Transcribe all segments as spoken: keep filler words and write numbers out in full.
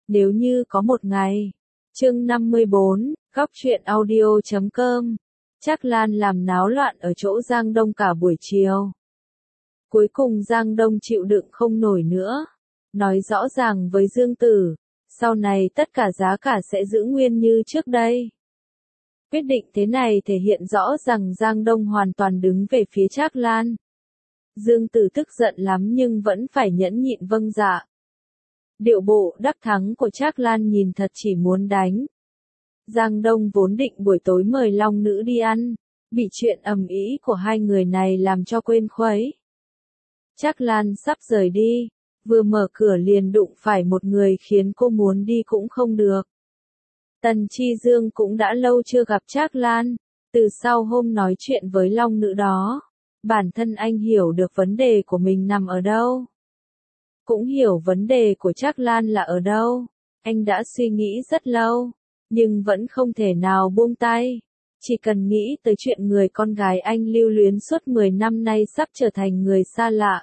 Nếu như có một ngày. Chương năm mươi bốn, góc truyện audio chấm com. Trác Lan làm náo loạn ở chỗ Giang Đông cả buổi chiều. Cuối cùng Giang Đông chịu đựng không nổi nữa. Nói rõ ràng với Dương Tử, sau này tất cả giá cả sẽ giữ nguyên như trước đây. Quyết định thế này thể hiện rõ rằng Giang Đông hoàn toàn đứng về phía Trác Lan. Dương Tử tức giận lắm nhưng vẫn phải nhẫn nhịn vâng dạ. Điệu bộ đắc thắng của Trác Lan nhìn thật chỉ muốn đánh. Giang Đông vốn định buổi tối mời Long Nữ đi ăn, bị chuyện ầm ĩ của hai người này làm cho quên khuấy. Trác Lan sắp rời đi, vừa mở cửa liền đụng phải một người khiến cô muốn đi cũng không được. Tần Chi Dương cũng đã lâu chưa gặp Trác Lan, từ sau hôm nói chuyện với Long Nữ đó, bản thân anh hiểu được vấn đề của mình nằm ở đâu. Cũng hiểu vấn đề của Trác Lan là ở đâu, anh đã suy nghĩ rất lâu, nhưng vẫn không thể nào buông tay. Chỉ cần nghĩ tới chuyện người con gái anh lưu luyến suốt mười năm nay sắp trở thành người xa lạ.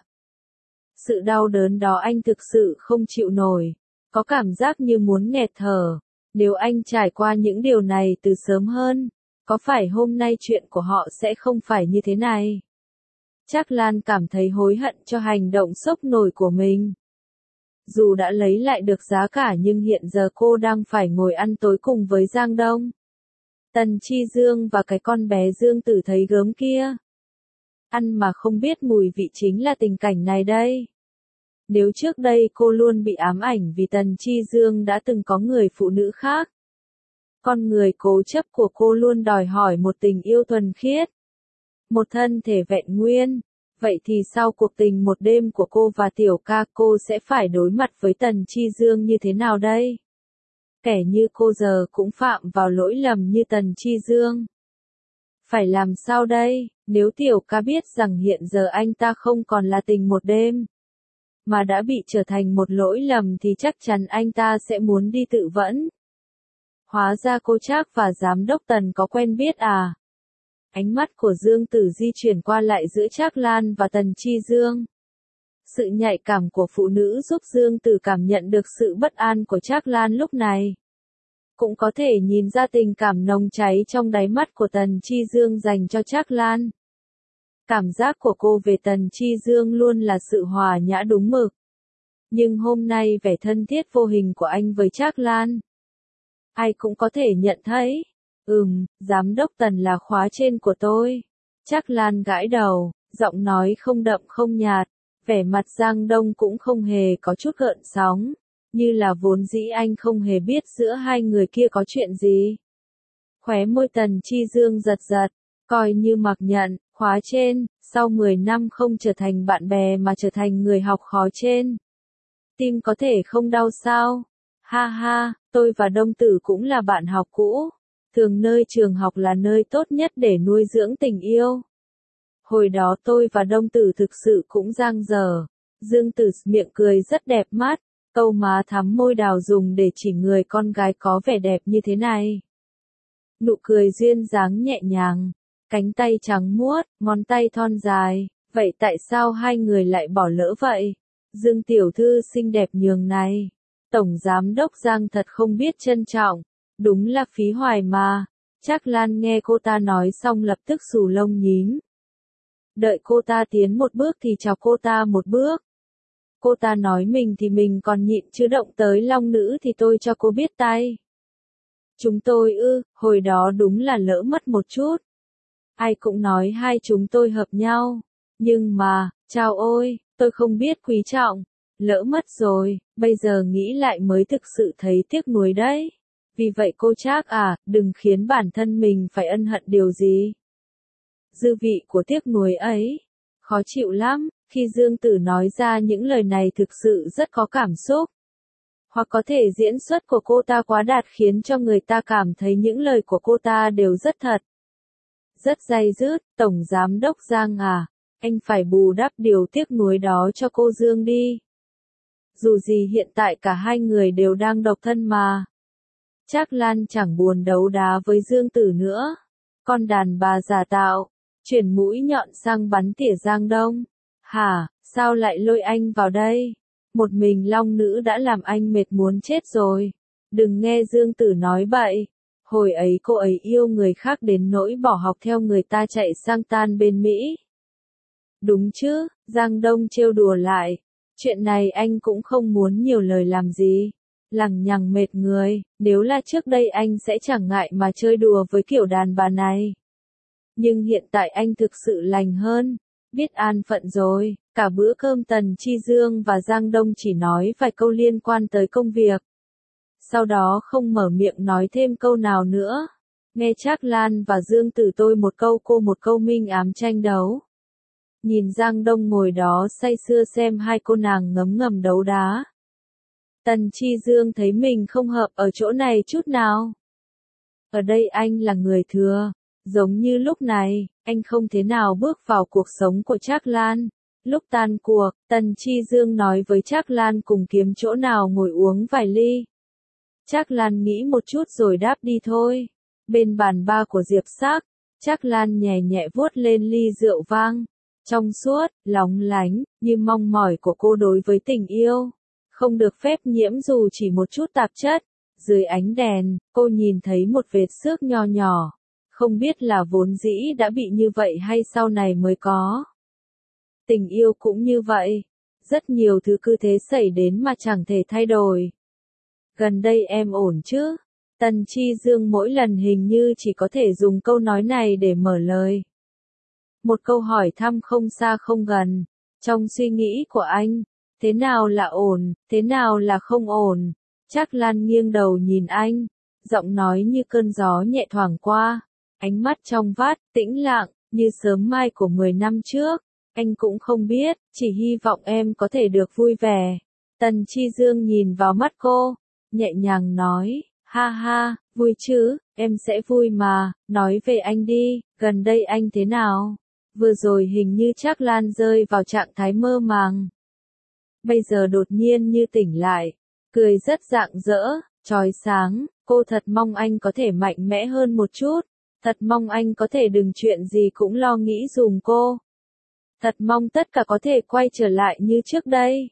Sự đau đớn đó anh thực sự không chịu nổi, có cảm giác như muốn nghẹt thở. Nếu anh trải qua những điều này từ sớm hơn, có phải hôm nay chuyện của họ sẽ không phải như thế này? Trác Lan cảm thấy hối hận cho hành động sốc nổi của mình. Dù đã lấy lại được giá cả nhưng hiện giờ cô đang phải ngồi ăn tối cùng với Giang Đông, Tần Chi Dương và cái con bé Dương Tử thấy gớm kia. Ăn mà không biết mùi vị chính là tình cảnh này đây. Nếu trước đây cô luôn bị ám ảnh vì Tần Chi Dương đã từng có người phụ nữ khác. Con người cố chấp của cô luôn đòi hỏi một tình yêu thuần khiết. Một thân thể vẹn nguyên. Vậy thì sau cuộc tình một đêm của cô và Tiểu Ca cô sẽ phải đối mặt với Tần Chi Dương như thế nào đây? Kẻ như cô giờ cũng phạm vào lỗi lầm như Tần Chi Dương. Phải làm sao đây, nếu Tiểu Ca biết rằng hiện giờ anh ta không còn là tình một đêm, mà đã bị trở thành một lỗi lầm thì chắc chắn anh ta sẽ muốn đi tự vẫn. Hóa ra cô Trác và Giám đốc Tần có quen biết à? Ánh mắt của Dương Tử di chuyển qua lại giữa Trác Lan và Tần Chi Dương. Sự nhạy cảm của phụ nữ giúp Dương Tử cảm nhận được sự bất an của Trác Lan lúc này. Cũng có thể nhìn ra tình cảm nồng cháy trong đáy mắt của Tần Chi Dương dành cho Trác Lan. Cảm giác của cô về Tần Chi Dương luôn là sự hòa nhã đúng mực. Nhưng hôm nay vẻ thân thiết vô hình của anh với Trác Lan, ai cũng có thể nhận thấy. Ừm, Giám đốc Tần là khóa trên của tôi. Trác Lan gãi đầu, giọng nói không đậm không nhạt, vẻ mặt Giang Đông cũng không hề có chút gợn sóng, như là vốn dĩ anh không hề biết giữa hai người kia có chuyện gì. Khóe môi Tần Chi Dương giật giật, coi như mặc nhận, khóa trên, sau mười năm không trở thành bạn bè mà trở thành người học khó trên. Tim có thể không đau sao? Ha ha, tôi và Đông Tử cũng là bạn học cũ. Thường nơi trường học là nơi tốt nhất để nuôi dưỡng tình yêu. Hồi đó tôi và Đông Tử thực sự cũng giang dở. Dương Tử miệng cười rất đẹp mắt, câu má thắm môi đào dùng để chỉ người con gái có vẻ đẹp như thế này. Nụ cười duyên dáng nhẹ nhàng, cánh tay trắng muốt, ngón tay thon dài, vậy tại sao hai người lại bỏ lỡ vậy? Dương tiểu thư xinh đẹp nhường này. Tổng giám đốc Giang thật không biết trân trọng. Đúng là phí hoài mà. Trác Lan nghe cô ta nói xong lập tức xù lông nhím. Đợi cô ta tiến một bước thì chào cô ta một bước. Cô ta nói mình thì mình còn nhịn chứ động tới Long Nữ thì tôi cho cô biết tay. Chúng tôi ư, hồi đó đúng là lỡ mất một chút. Ai cũng nói hai chúng tôi hợp nhau. Nhưng mà, chao ôi, tôi không biết quý trọng. Lỡ mất rồi, bây giờ nghĩ lại mới thực sự thấy tiếc nuối đấy. Vì vậy cô Trác à, đừng khiến bản thân mình phải ân hận điều gì. Dư vị của tiếc nuối ấy, khó chịu lắm, khi Dương Tử nói ra những lời này thực sự rất có cảm xúc. Hoặc có thể diễn xuất của cô ta quá đạt khiến cho người ta cảm thấy những lời của cô ta đều rất thật. Rất day dứt, Tổng Giám đốc Giang à, anh phải bù đắp điều tiếc nuối đó cho cô Dương đi. Dù gì hiện tại cả hai người đều đang độc thân mà. Trác Lan chẳng buồn đấu đá với Dương Tử nữa. Con đàn bà giả tạo, chuyển mũi nhọn sang bắn tỉa Giang Đông. Hả, sao lại lôi anh vào đây? Một mình long nữ đã làm anh mệt muốn chết rồi. Đừng nghe Dương Tử nói bậy. Hồi ấy cô ấy yêu người khác đến nỗi bỏ học theo người ta chạy sang tan bên Mỹ. Đúng chứ, Giang Đông trêu đùa lại. Chuyện này anh cũng không muốn nhiều lời làm gì. Lằng nhằng mệt người, nếu là trước đây anh sẽ chẳng ngại mà chơi đùa với kiểu đàn bà này. Nhưng hiện tại anh thực sự lành hơn, biết an phận rồi. Cả bữa cơm Tần Chi Dương và Giang Đông chỉ nói vài câu liên quan tới công việc. Sau đó không mở miệng nói thêm câu nào nữa. Nghe Trác Lan và Dương Tử tôi một câu cô một câu minh ám tranh đấu. Nhìn Giang Đông ngồi đó say sưa xem hai cô nàng ngấm ngầm đấu đá. Tần Chi Dương thấy mình không hợp ở chỗ này chút nào. Ở đây anh là người thừa, giống như lúc này, anh không thế nào bước vào cuộc sống của Trác Lan. Lúc tan cuộc, Tần Chi Dương nói với Trác Lan cùng kiếm chỗ nào ngồi uống vài ly. Trác Lan nghĩ một chút rồi đáp đi thôi. Bên bàn ba của Diệp Sắc, Trác Lan nhẹ nhẹ vuốt lên ly rượu vang, trong suốt, lóng lánh, như mong mỏi của cô đối với tình yêu. Không được phép nhiễm dù chỉ một chút tạp chất. Dưới ánh đèn, cô nhìn thấy một vệt xước nho nhỏ. Không biết là vốn dĩ đã bị như vậy hay sau này mới có. Tình yêu cũng như vậy. Rất nhiều thứ cứ thế xảy đến mà chẳng thể thay đổi. Gần đây em ổn chứ? Tần Chi Dương mỗi lần hình như chỉ có thể dùng câu nói này để mở lời. Một câu hỏi thăm không xa không gần. Trong suy nghĩ của anh, thế nào là ổn, thế nào là không ổn? Trác Lan nghiêng đầu nhìn anh, giọng nói như cơn gió nhẹ thoảng qua, ánh mắt trong vắt, tĩnh lặng, như sớm mai của mười năm trước. Anh cũng không biết, chỉ hy vọng em có thể được vui vẻ. Tần Chi Dương nhìn vào mắt cô, nhẹ nhàng nói, ha ha, vui chứ, em sẽ vui mà, nói về anh đi, gần đây anh thế nào? Vừa rồi hình như Trác Lan rơi vào trạng thái mơ màng. Bây giờ đột nhiên như tỉnh lại, cười rất rạng rỡ, chói sáng, cô thật mong anh có thể mạnh mẽ hơn một chút, thật mong anh có thể đừng chuyện gì cũng lo nghĩ dùm cô. Thật mong tất cả có thể quay trở lại như trước đây.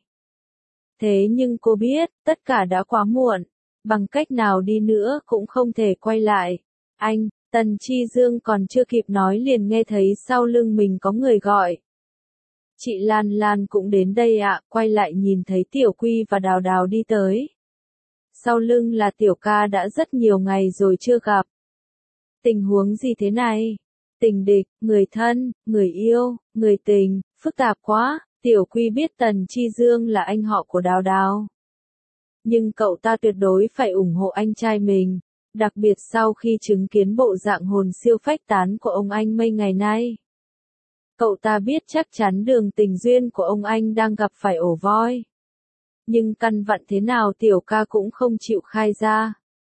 Thế nhưng cô biết, tất cả đã quá muộn, bằng cách nào đi nữa cũng không thể quay lại. Anh, Tần Chi Dương còn chưa kịp nói liền nghe thấy sau lưng mình có người gọi. Chị Lan Lan cũng đến đây ạ, quay lại nhìn thấy Tiểu Quy và Đào Đào đi tới. Sau lưng là Tiểu Ca đã rất nhiều ngày rồi chưa gặp. Tình huống gì thế này? Tình địch, người thân, người yêu, người tình, phức tạp quá. Tiểu Quy biết Tần Chi Dương là anh họ của Đào Đào. Nhưng cậu ta tuyệt đối phải ủng hộ anh trai mình, đặc biệt sau khi chứng kiến bộ dạng hồn siêu phách tán của ông anh mấy ngày nay. Cậu ta biết chắc chắn đường tình duyên của ông anh đang gặp phải ổ voi. Nhưng căn vặn thế nào Tiểu Ca cũng không chịu khai ra.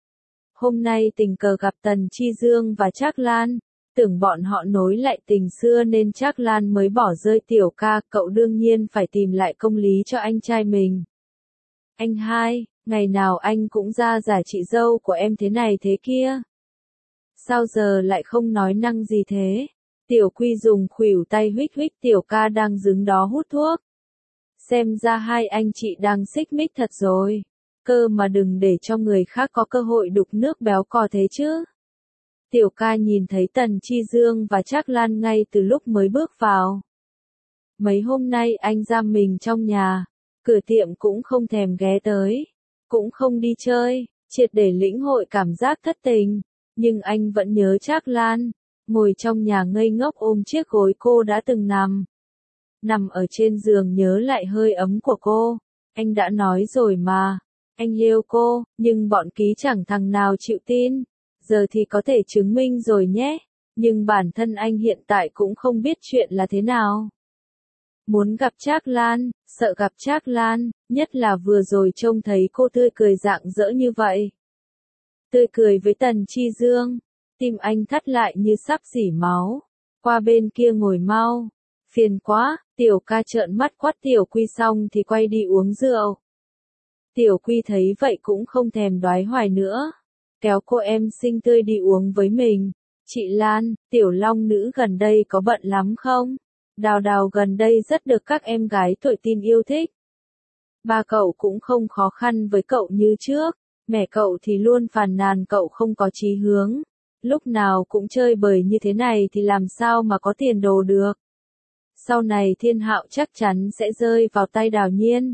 Hôm nay tình cờ gặp Tần Chi Dương và Trác Lan, tưởng bọn họ nối lại tình xưa nên Trác Lan mới bỏ rơi Tiểu Ca, cậu đương nhiên phải tìm lại công lý cho anh trai mình. Anh hai, ngày nào anh cũng ra giải chị dâu của em thế này thế kia. Sao giờ lại không nói năng gì thế? Tiểu Quy dùng khuỷu tay huých huých Tiểu Ca đang đứng đó hút thuốc. Xem ra hai anh chị đang xích mích thật rồi. Cơ mà đừng để cho người khác có cơ hội đục nước béo cò thế chứ. Tiểu Ca nhìn thấy Tần Chi Dương và Trác Lan ngay từ lúc mới bước vào. Mấy hôm nay anh giam mình trong nhà, cửa tiệm cũng không thèm ghé tới, cũng không đi chơi, triệt để lĩnh hội cảm giác thất tình. Nhưng anh vẫn nhớ Trác Lan, ngồi trong nhà ngây ngốc ôm chiếc gối cô đã từng nằm. Nằm ở trên giường nhớ lại hơi ấm của cô. Anh đã nói rồi mà, anh yêu cô, nhưng bọn ký chẳng thằng nào chịu tin. Giờ thì có thể chứng minh rồi nhé, nhưng bản thân anh hiện tại cũng không biết chuyện là thế nào. Muốn gặp Trác Lan, sợ gặp Trác Lan, nhất là vừa rồi trông thấy cô tươi cười rạng rỡ như vậy. Tươi cười với Tần Chi Dương, tim anh thắt lại như sắp rỉ máu. Qua bên kia ngồi mau, phiền quá. Tiểu Ca trợn mắt quát Tiểu Quy xong thì quay đi uống rượu. Tiểu Quy thấy vậy cũng không thèm đoái hoài nữa, kéo cô em xinh tươi đi uống với mình. Chị Lan, Tiểu Long nữ gần đây có bận lắm không? Đào Đào gần đây rất được các em gái tuổi teen yêu thích. Ba cậu cũng không khó khăn với cậu như trước, mẹ cậu thì luôn phàn nàn cậu không có chí hướng. Lúc nào cũng chơi bời như thế này thì làm sao mà có tiền đồ được. Sau này Thiên Hạo chắc chắn sẽ rơi vào tay Đào Nhiên.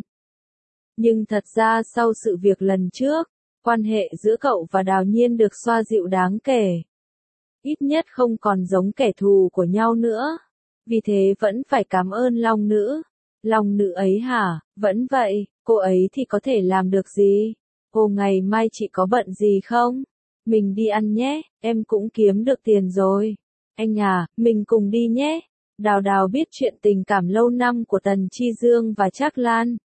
Nhưng thật ra sau sự việc lần trước, quan hệ giữa cậu và Đào Nhiên được xoa dịu đáng kể. Ít nhất không còn giống kẻ thù của nhau nữa. Vì thế vẫn phải cảm ơn Long Nữ. Long Nữ ấy hả? Vẫn vậy, cô ấy thì có thể làm được gì? Cô ngày mai chị có bận gì không? Mình đi ăn nhé, em cũng kiếm được tiền rồi. Anh à, mình cùng đi nhé. Đào Đào biết chuyện tình cảm lâu năm của Tần Chi Dương và Trác Lan.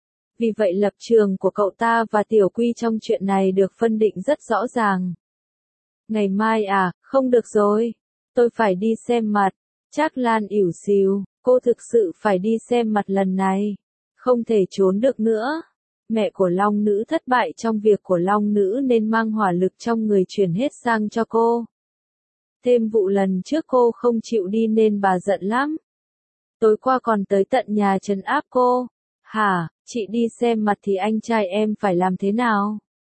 Vì vậy lập trường của cậu ta và Tiểu Quy trong chuyện này được phân định rất rõ ràng. Ngày mai à, không được rồi. Tôi phải đi xem mặt. Trác Lan ỉu xìu, cô thực sự phải đi xem mặt lần này. Không thể trốn được nữa. Mẹ của Long Nữ thất bại trong việc của Long Nữ nên mang hỏa lực trong người chuyển hết sang cho cô. Thêm vụ lần trước cô không chịu đi nên bà giận lắm. Tối qua còn tới tận nhà trấn áp cô. Hả, chị đi xem mặt thì anh trai em phải làm thế nào?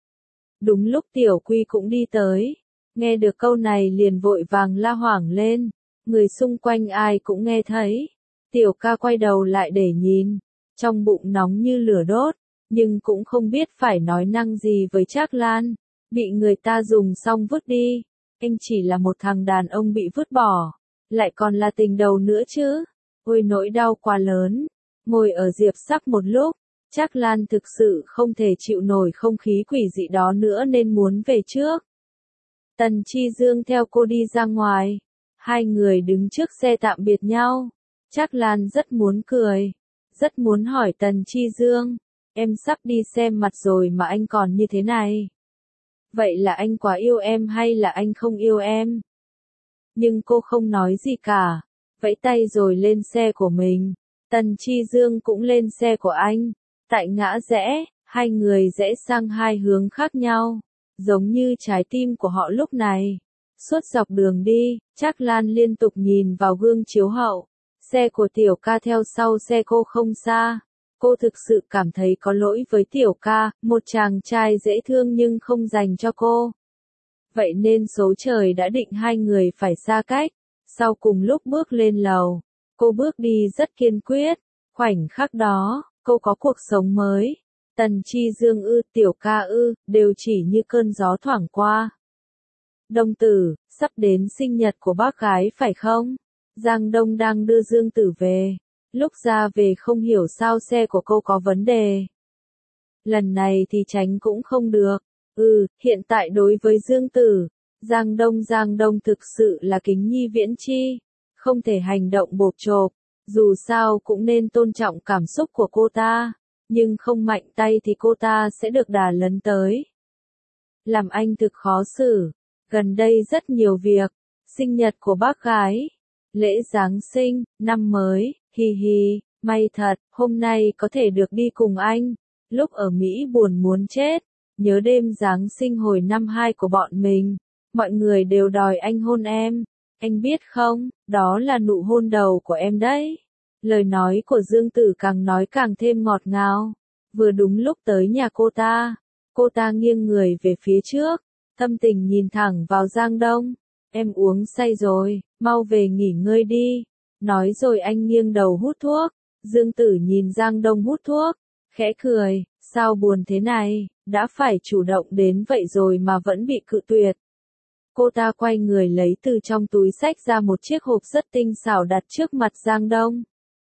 Đúng lúc Tiểu Quy cũng đi tới. Nghe được câu này liền vội vàng la hoảng lên. Người xung quanh ai cũng nghe thấy. Tiểu ca quay đầu lại để nhìn. Trong bụng nóng như lửa đốt. Nhưng cũng không biết phải nói năng gì với Trác Lan. Bị người ta dùng xong vứt đi. Anh chỉ là một thằng đàn ông bị vứt bỏ. Lại còn là tình đầu nữa chứ. Ôi nỗi đau quá lớn. Ngồi ở Diệp Sắc một lúc. Trác Lan thực sự không thể chịu nổi không khí quỷ dị đó nữa nên muốn về trước. Tần Chi Dương theo cô đi ra ngoài. Hai người đứng trước xe tạm biệt nhau. Trác Lan rất muốn cười. Rất muốn hỏi Tần Chi Dương. Em sắp đi xem mặt rồi mà anh còn như thế này. Vậy là anh quá yêu em hay là anh không yêu em? Nhưng cô không nói gì cả. Vẫy tay rồi lên xe của mình. Tần Chi Dương cũng lên xe của anh. Tại ngã rẽ, hai người rẽ sang hai hướng khác nhau. Giống như trái tim của họ lúc này. Suốt dọc đường đi, Trác Lan liên tục nhìn vào gương chiếu hậu. Xe của Tiểu ca theo sau xe cô không xa. Cô thực sự cảm thấy có lỗi với Tiểu ca, một chàng trai dễ thương nhưng không dành cho cô. Vậy nên số trời đã định hai người phải xa cách. Sau cùng lúc bước lên lầu, cô bước đi rất kiên quyết. Khoảnh khắc đó, cô có cuộc sống mới. Tần Chi Dương ư, Tiểu ca ư, đều chỉ như cơn gió thoảng qua. Đông Tử, sắp đến sinh nhật của bác gái phải không? Giang Đông đang đưa Dương Tử về. Lúc ra về không hiểu sao xe của cô có vấn đề. Lần này thì tránh cũng không được. Ừ, hiện tại đối với Dương Tử, Giang Đông Giang Đông thực sự là kính nhi viễn chi. Không thể hành động bộp chộp. Dù sao cũng nên tôn trọng cảm xúc của cô ta. Nhưng không mạnh tay thì cô ta sẽ được đà lấn tới. Làm anh thực khó xử. Gần đây rất nhiều việc. Sinh nhật của bác gái. Lễ Giáng sinh, năm mới, hi hi, may thật, hôm nay có thể được đi cùng anh. Lúc ở Mỹ buồn muốn chết. Nhớ đêm Giáng sinh hồi năm hai của bọn mình. Mọi người đều đòi anh hôn em. Anh biết không, đó là nụ hôn đầu của em đấy. Lời nói của Dương Tử càng nói càng thêm ngọt ngào. Vừa đúng lúc tới nhà cô ta. Cô ta nghiêng người về phía trước. Thâm tình nhìn thẳng vào Giang Đông. Em uống say rồi, mau về nghỉ ngơi đi. Nói rồi anh nghiêng đầu hút thuốc. Dương Tử nhìn Giang Đông hút thuốc. Khẽ cười, sao buồn thế này, đã phải chủ động đến vậy rồi mà vẫn bị cự tuyệt. Cô ta quay người lấy từ trong túi xách ra một chiếc hộp rất tinh xảo đặt trước mặt Giang Đông.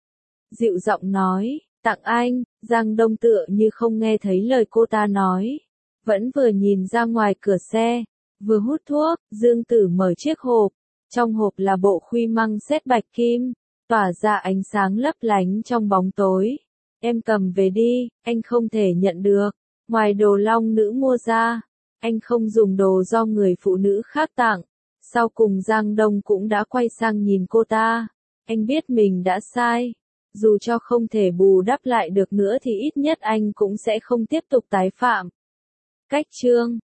Dịu giọng nói, tặng anh. Giang Đông tựa như không nghe thấy lời cô ta nói. Vẫn vừa nhìn ra ngoài cửa xe, vừa hút thuốc. Dương Tử mở chiếc hộp. Trong hộp là bộ khuy măng sét bạch kim, tỏa ra ánh sáng lấp lánh trong bóng tối. Em cầm về đi, anh không thể nhận được. Ngoài đồ Long Nữ mua ra, anh không dùng đồ do người phụ nữ khác tặng. Sau cùng Giang Đông cũng đã quay sang nhìn cô ta. Anh biết mình đã sai. Dù cho không thể bù đắp lại được nữa thì ít nhất anh cũng sẽ không tiếp tục tái phạm. Cách chương